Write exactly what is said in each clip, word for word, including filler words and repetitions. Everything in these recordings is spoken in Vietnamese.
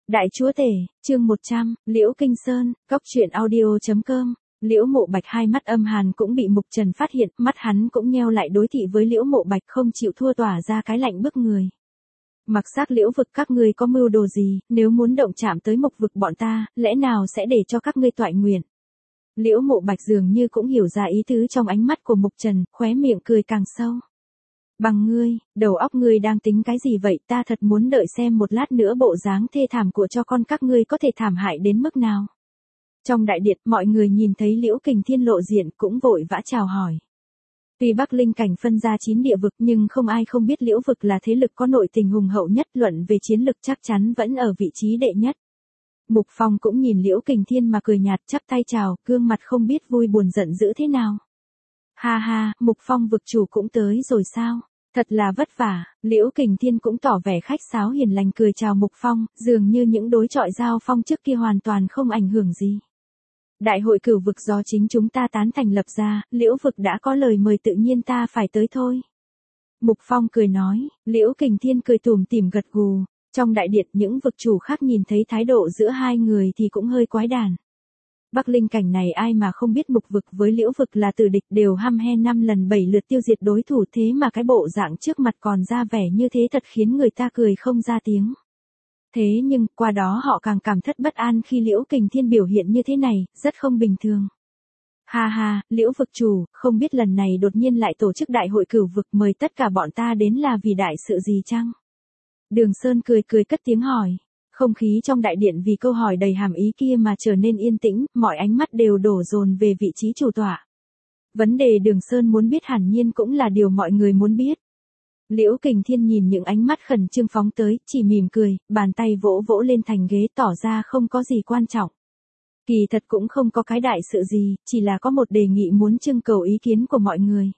Đại chúa tể, chương một trăm, Liễu Kinh Sơn, Cóc truyện audio chấm com. Liễu Mộ Bạch hai mắt âm hàn cũng bị Mục Trần phát hiện, mắt hắn cũng nheo lại đối thị với Liễu Mộ Bạch không chịu thua tỏa ra cái lạnh bức người. Mặc xác Liễu vực các ngươi có mưu đồ gì, nếu muốn động chạm tới Mộc vực bọn ta, lẽ nào sẽ để cho các ngươi toại nguyện. Liễu Mộ Bạch dường như cũng hiểu ra ý tứ trong ánh mắt của Mục Trần, khóe miệng cười càng sâu. Bằng ngươi, đầu óc ngươi đang tính cái gì vậy, ta thật muốn đợi xem một lát nữa bộ dáng thê thảm của cho con các ngươi có thể thảm hại đến mức nào. Trong đại điện, mọi người nhìn thấy Liễu Kình Thiên lộ diện cũng vội vã chào hỏi. Tuy Bắc Linh cảnh phân ra chín địa vực nhưng không ai không biết Liễu vực là thế lực có nội tình hùng hậu nhất, luận về chiến lực chắc chắn vẫn ở vị trí đệ nhất. Mục Phong cũng nhìn Liễu Kình Thiên mà cười nhạt, chắp tay chào, gương mặt không biết vui buồn giận dữ thế nào. Ha ha, Mục Phong vực chủ cũng tới rồi sao? Thật là vất vả. Liễu Kình Thiên cũng tỏ vẻ khách sáo hiền lành cười chào Mục Phong, dường như những đối chọi giao phong trước kia hoàn toàn không ảnh hưởng gì. Đại hội cửu vực do chính chúng ta tán thành lập ra, Liễu vực đã có lời mời tự nhiên ta phải tới thôi. Mục Phong cười nói, Liễu Kình Thiên cười tủm tỉm gật gù. Trong đại điện những vực chủ khác nhìn thấy thái độ giữa hai người thì cũng hơi quái đản. Bắc Linh cảnh này ai mà không biết Mục vực với Liễu vực là tử địch, đều hăm he năm lần bảy lượt tiêu diệt đối thủ, thế mà cái bộ dạng trước mặt còn ra vẻ như thế thật khiến người ta cười không ra tiếng. Thế nhưng, qua đó họ càng cảm thất bất an khi Liễu Kình Thiên biểu hiện như thế này, rất không bình thường. Ha ha, Liễu vực chủ, không biết lần này đột nhiên lại tổ chức đại hội cửu vực mời tất cả bọn ta đến là vì đại sự gì chăng? Đường Sơn cười cười cất tiếng hỏi. Không khí trong đại điện vì câu hỏi đầy hàm ý kia mà trở nên yên tĩnh, mọi ánh mắt đều đổ dồn về vị trí chủ tọa. Vấn đề Đường Sơn muốn biết hẳn nhiên cũng là điều mọi người muốn biết. Liễu Kình Thiên nhìn những ánh mắt khẩn trương phóng tới, chỉ mỉm cười, bàn tay vỗ vỗ lên thành ghế tỏ ra không có gì quan trọng. Kỳ thật cũng không có cái đại sự gì, chỉ là có một đề nghị muốn trưng cầu ý kiến của mọi người.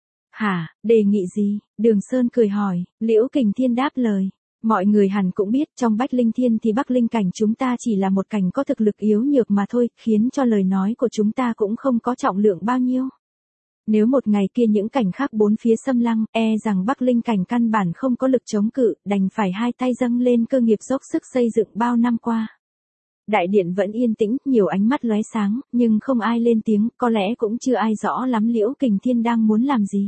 Hả, đề nghị gì? Đường Sơn cười hỏi, Liễu Kình Thiên đáp lời. Mọi người hẳn cũng biết trong Bách Linh Thiên thì Bắc Linh cảnh chúng ta chỉ là một cảnh có thực lực yếu nhược mà thôi, khiến cho lời nói của chúng ta cũng không có trọng lượng bao nhiêu. Nếu một ngày kia những cảnh khác bốn phía xâm lăng, e rằng Bắc Linh cảnh căn bản không có lực chống cự, đành phải hai tay dâng lên cơ nghiệp dốc sức xây dựng bao năm qua. Đại điện vẫn yên tĩnh, nhiều ánh mắt lóe sáng, nhưng không ai lên tiếng, có lẽ cũng chưa ai rõ lắm Liễu Kình Thiên đang muốn làm gì.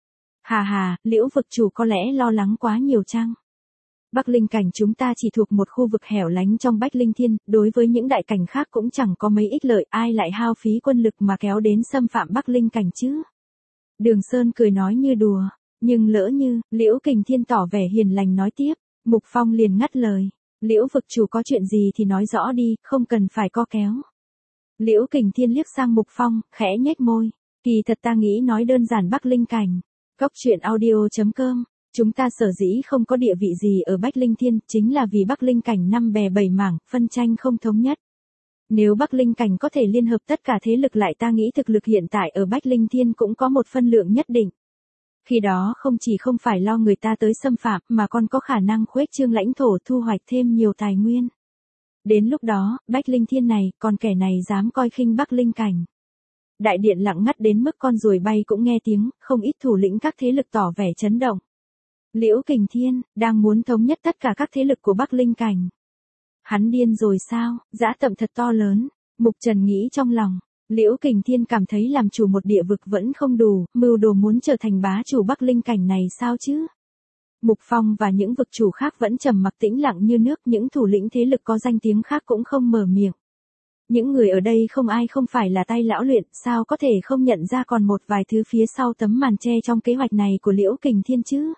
Hà hà, Liễu vực chủ có lẽ lo lắng quá nhiều chăng? Bắc Linh cảnh chúng ta chỉ thuộc một khu vực hẻo lánh trong Bách Linh Thiên, đối với những đại cảnh khác cũng chẳng có mấy ích lợi, ai lại hao phí quân lực mà kéo đến xâm phạm Bắc Linh cảnh chứ? Đường Sơn cười nói như đùa, nhưng lỡ như, Liễu Kình Thiên tỏ vẻ hiền lành nói tiếp, Mục Phong liền ngắt lời, Liễu vực chủ có chuyện gì thì nói rõ đi, không cần phải co kéo. Liễu Kình Thiên liếc sang Mục Phong, khẽ nhếch môi, kỳ thật ta nghĩ nói đơn giản Bắc Linh cảnh. Cóc truyện audio chấm com. Chúng ta sở dĩ không có địa vị gì ở Bách Linh Thiên, chính là vì Bắc Linh cảnh năm bè bảy mảng, phân tranh không thống nhất. Nếu Bắc Linh cảnh có thể liên hợp tất cả thế lực lại, ta nghĩ thực lực hiện tại ở Bách Linh Thiên cũng có một phân lượng nhất định. Khi đó không chỉ không phải lo người ta tới xâm phạm, mà còn có khả năng khuếch trương lãnh thổ, thu hoạch thêm nhiều tài nguyên. Đến lúc đó, Bách Linh Thiên này, còn kẻ này dám coi khinh Bắc Linh cảnh. Đại điện lặng ngắt đến mức con ruồi bay cũng nghe tiếng, không ít thủ lĩnh các thế lực tỏ vẻ chấn động. Liễu Kình Thiên, đang muốn thống nhất tất cả các thế lực của Bắc Linh cảnh. Hắn điên rồi sao, dã tâm thật to lớn, Mục Trần nghĩ trong lòng. Liễu Kình Thiên cảm thấy làm chủ một địa vực vẫn không đủ, mưu đồ muốn trở thành bá chủ Bắc Linh cảnh này sao chứ? Mục Phong và những vực chủ khác vẫn trầm mặc tĩnh lặng như nước, những thủ lĩnh thế lực có danh tiếng khác cũng không mở miệng. Những người ở đây không ai không phải là tay lão luyện, sao có thể không nhận ra còn một vài thứ phía sau tấm màn che trong kế hoạch này của Liễu Kình Thiên chứ?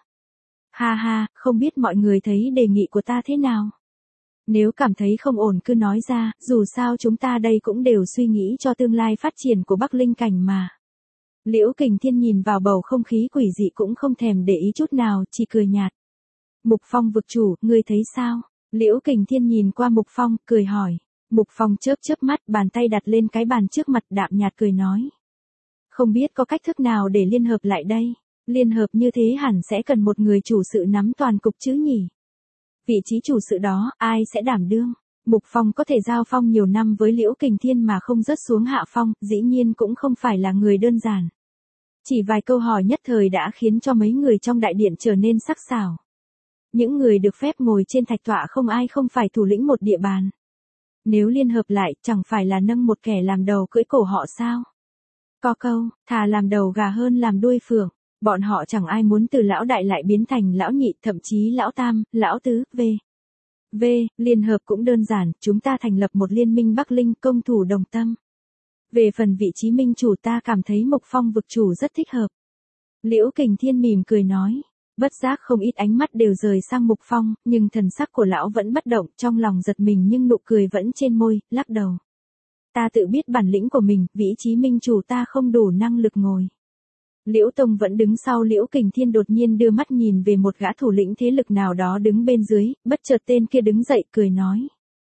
Ha ha, không biết mọi người thấy đề nghị của ta thế nào? Nếu cảm thấy không ổn cứ nói ra, dù sao chúng ta đây cũng đều suy nghĩ cho tương lai phát triển của Bắc Linh cảnh mà. Liễu Kình Thiên nhìn vào bầu không khí quỷ dị cũng không thèm để ý chút nào, chỉ cười nhạt. Mục Phong vực chủ, ngươi thấy sao? Liễu Kình Thiên nhìn qua Mục Phong, cười hỏi. Mục Phong chớp chớp mắt, bàn tay đặt lên cái bàn trước mặt, đạm nhạt cười nói. Không biết có cách thức nào để liên hợp lại đây? Liên hợp như thế hẳn sẽ cần một người chủ sự nắm toàn cục chứ nhỉ? Vị trí chủ sự đó, ai sẽ đảm đương? Mục Phong có thể giao phong nhiều năm với Liễu Kình Thiên mà không rớt xuống hạ phong, dĩ nhiên cũng không phải là người đơn giản. Chỉ vài câu hỏi nhất thời đã khiến cho mấy người trong đại điện trở nên sắc sảo. Những người được phép ngồi trên thạch tọa không ai không phải thủ lĩnh một địa bàn. Nếu liên hợp lại, chẳng phải là nâng một kẻ làm đầu cưỡi cổ họ sao? Có câu, thà làm đầu gà hơn làm đuôi phượng. Bọn họ chẳng ai muốn từ lão đại lại biến thành lão nhị, thậm chí lão tam, lão tứ, v. V, liên hợp cũng đơn giản, chúng ta thành lập một liên minh Bắc Linh công thủ đồng tâm. Về phần vị trí minh chủ ta cảm thấy Mục Phong vực chủ rất thích hợp. Liễu Kình Thiên mỉm cười nói, bất giác không ít ánh mắt đều rời sang Mục Phong, nhưng thần sắc của lão vẫn bất động, trong lòng giật mình nhưng nụ cười vẫn trên môi, lắc đầu. Ta tự biết bản lĩnh của mình, vị trí minh chủ ta không đủ năng lực ngồi. Liễu Tông vẫn đứng sau Liễu Kình Thiên đột nhiên đưa mắt nhìn về một gã thủ lĩnh thế lực nào đó đứng bên dưới, bất chợt tên kia đứng dậy cười nói.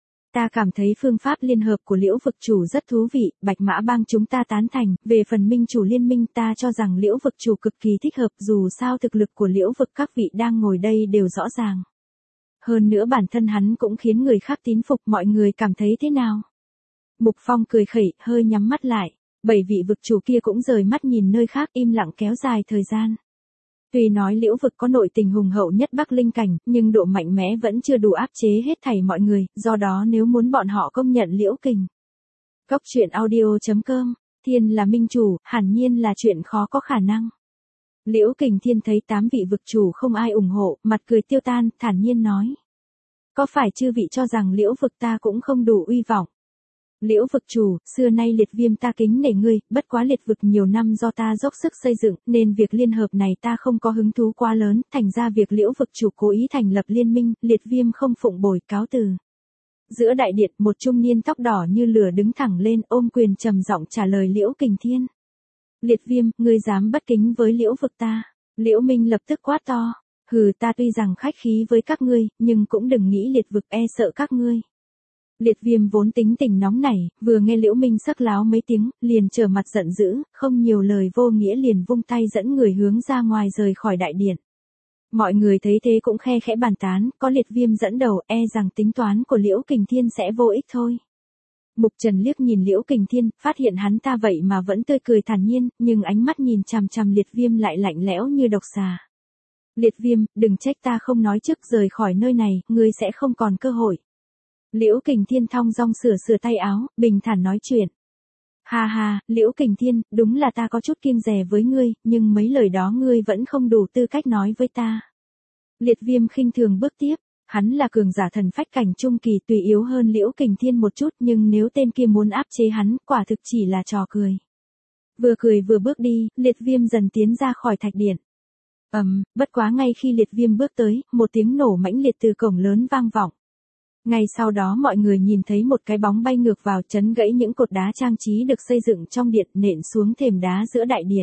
Ta cảm thấy phương pháp liên hợp của Liễu vực chủ rất thú vị, Bạch Mã Bang chúng ta tán thành, về phần minh chủ liên minh ta cho rằng Liễu vực chủ cực kỳ thích hợp dù sao thực lực của Liễu vực các vị đang ngồi đây đều rõ ràng. Hơn nữa bản thân hắn cũng khiến người khác tín phục, mọi người cảm thấy thế nào? Mục Phong cười khẩy, hơi nhắm mắt lại. Bảy vị vực chủ kia cũng rời mắt nhìn nơi khác im lặng kéo dài thời gian. Tuy nói Liễu vực có nội tình hùng hậu nhất Bắc Linh cảnh, nhưng độ mạnh mẽ vẫn chưa đủ áp chế hết thảy mọi người, do đó nếu muốn bọn họ công nhận Liễu Kình. Cốc truyện audio chấm com, Thiên là minh chủ, hẳn nhiên là chuyện khó có khả năng. Liễu Kình Thiên thấy tám vị vực chủ không ai ủng hộ, mặt cười tiêu tan, thản nhiên nói. Có phải chư vị cho rằng Liễu vực ta cũng không đủ uy vọng? Liễu vực chủ, xưa nay liệt viêm ta kính nể ngươi, bất quá liệt vực nhiều năm do ta dốc sức xây dựng, nên việc liên hợp này ta không có hứng thú quá lớn, thành ra việc liễu vực chủ cố ý thành lập liên minh, liệt viêm không phụng bồi, cáo từ. Giữa đại điện, một trung niên tóc đỏ như lửa đứng thẳng lên, ôm quyền trầm giọng trả lời Liễu Kình Thiên. Liệt viêm, ngươi dám bất kính với liễu vực ta? Liễu Minh lập tức quát to. Hừ, ta tuy rằng khách khí với các ngươi, nhưng cũng đừng nghĩ liệt vực e sợ các ngươi. Liệt viêm vốn tính tình nóng nảy, vừa nghe Liễu Minh sắc láo mấy tiếng, liền trở mặt giận dữ, không nhiều lời vô nghĩa liền vung tay dẫn người hướng ra ngoài rời khỏi đại điện. Mọi người thấy thế cũng khe khẽ bàn tán, có liệt viêm dẫn đầu e rằng tính toán của Liễu Kình Thiên sẽ vô ích thôi. Mục Trần liếc nhìn Liễu Kình Thiên, phát hiện hắn ta vậy mà vẫn tươi cười thản nhiên, nhưng ánh mắt nhìn chằm chằm liệt viêm lại lạnh lẽo như độc xà. Liệt viêm, đừng trách ta không nói trước rời khỏi nơi này, ngươi sẽ không còn cơ hội. Liễu Kình Thiên thong dong sửa sửa tay áo, bình thản nói chuyện. Ha ha, Liễu Kình Thiên, đúng là ta có chút kiêng dè với ngươi, nhưng mấy lời đó ngươi vẫn không đủ tư cách nói với ta. Liệt viêm khinh thường bước tiếp, hắn là cường giả thần phách cảnh trung kỳ tùy yếu hơn Liễu Kình Thiên một chút, nhưng nếu tên kia muốn áp chế hắn, quả thực chỉ là trò cười. Vừa cười vừa bước đi, liệt viêm dần tiến ra khỏi thạch điện. Ầm, um, bất quá ngay khi liệt viêm bước tới, một tiếng nổ mãnh liệt từ cổng lớn vang vọng. Ngay sau đó mọi người nhìn thấy một cái bóng bay ngược vào chấn gãy những cột đá trang trí được xây dựng trong điện nện xuống thềm đá giữa đại điện.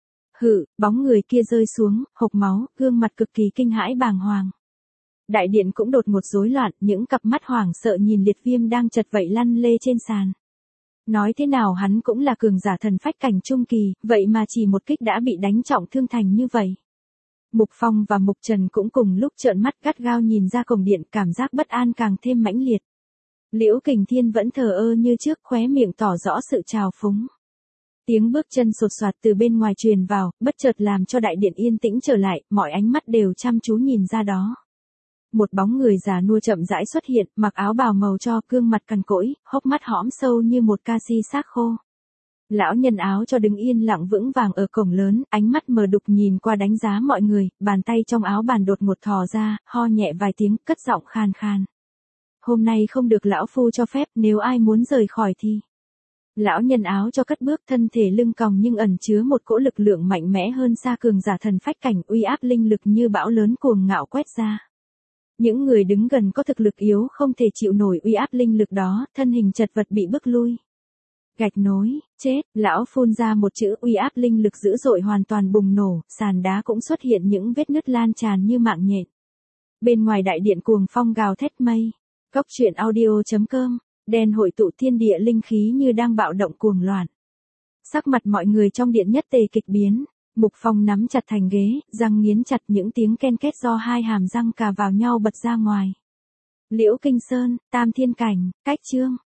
Hự, bóng người kia rơi xuống, hộc máu, gương mặt cực kỳ kinh hãi bàng hoàng. Đại điện cũng đột ngột rối loạn, những cặp mắt hoảng sợ nhìn liệt viêm đang chật vậy lăn lê trên sàn. Nói thế nào hắn cũng là cường giả thần phách cảnh trung kỳ, vậy mà chỉ một kích đã bị đánh trọng thương thành như vậy. Mục Phong và Mục Trần cũng cùng lúc trợn mắt gắt gao nhìn ra cổng điện, cảm giác bất an càng thêm mãnh liệt. Liễu Kình Thiên vẫn thờ ơ như trước, khóe miệng tỏ rõ sự trào phúng. Tiếng bước chân sột soạt từ bên ngoài truyền vào, bất chợt làm cho đại điện yên tĩnh trở lại, mọi ánh mắt đều chăm chú nhìn ra đó. Một bóng người già nua chậm rãi xuất hiện, mặc áo bào màu cho, gương mặt cằn cỗi, hốc mắt hõm sâu như một ca si xác khô. Lão nhân áo cho đứng yên lặng vững vàng ở cổng lớn, ánh mắt mờ đục nhìn qua đánh giá mọi người, bàn tay trong áo bàn đột ngột thò ra, ho nhẹ vài tiếng, cất giọng khan khan. Hôm nay không được lão phu cho phép, nếu ai muốn rời khỏi thì. Lão nhân áo cho cất bước, thân thể lưng còng nhưng ẩn chứa một cỗ lực lượng mạnh mẽ hơn xa cường giả thần phách cảnh, uy áp linh lực như bão lớn cuồng ngạo quét ra. Những người đứng gần có thực lực yếu không thể chịu nổi uy áp linh lực đó, thân hình chật vật bị bức lui. Gạch nối, chết, lão phun ra một chữ, uy áp linh lực dữ dội hoàn toàn bùng nổ, sàn đá cũng xuất hiện những vết nứt lan tràn như mạng nhện. Bên ngoài đại điện cuồng phong gào thét mây. Cốc truyện audio chấm com, đèn hội tụ thiên địa linh khí như đang bạo động cuồng loạn. Sắc mặt mọi người trong điện nhất tề kịch biến, Mục Phong nắm chặt thành ghế, răng nghiến chặt, những tiếng ken két do hai hàm răng cà vào nhau bật ra ngoài. Liễu Kinh Sơn, Tam Thiên Cảnh, cách chương.